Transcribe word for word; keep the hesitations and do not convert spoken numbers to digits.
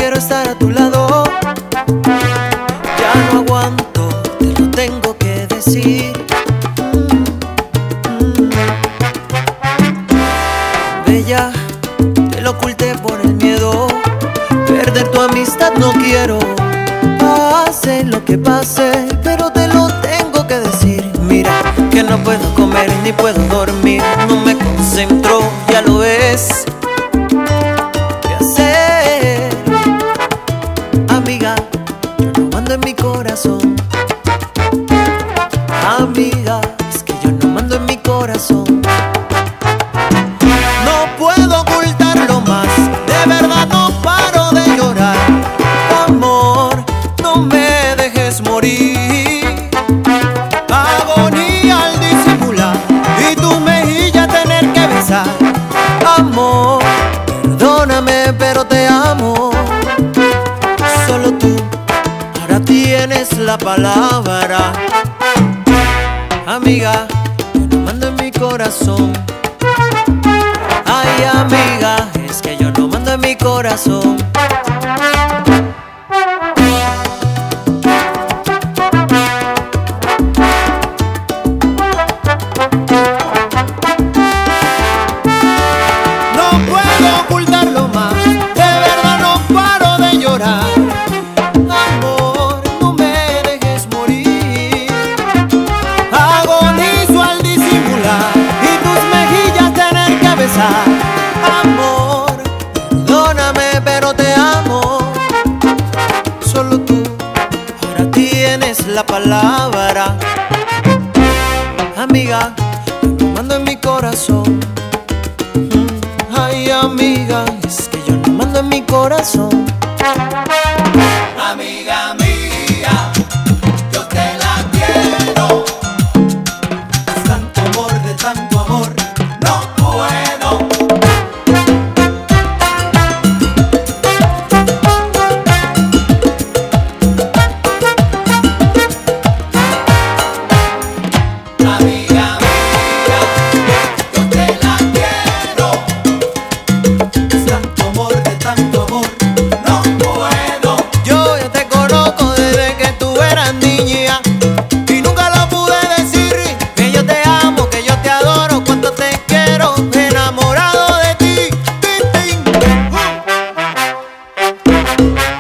quiero estar a tu lado. Ya no aguanto, te lo tengo que decir. mm, mm. Bella, te lo oculté por el miedo. Perder tu amistad no quiero. Pase lo que pase, pero te lo tengo que decir. Mira, que no puedo comer ni puedo dormir. No me concentro, ya lo ves. ¿Qué hacer? Amiga, yo no mando en mi corazón. Amiga, es que yo no mando en mi corazón. No puedo ocultarlo más, de verdad no paro de llorar. Amor, no me dejes morir. Agonía al disimular y tu mejilla tener que besar. Amor, perdóname pero te amo. Solo tú ahora tienes la palabra. Amiga, yo no mando en mi corazón. Ay, amiga, es que yo no mando en mi corazón. No puedo ocultarlo más, de verdad no paro de llorar. Amor, no me dejes morir. Agonizo al disimular y tus mejillas tener que besar. Amor, perdóname pero te amo. Solo tú ahora tienes la palabra. Amiga, yo no mando en mi corazón. Mm, Ay, amiga, es que yo no mando en mi corazón. Amiga mía, yo te la quiero. Es tanto amor, de tanto amor, no puedo. Amiga mía, yo te la quiero. Es tanto amor, de tanto amor, no puedo. Yo ya te conozco desde que tú eras niña y nunca lo pude decir. Que yo te amo, que yo te adoro, cuánto te quiero, enamorado de ti. Tin, tin. Uh.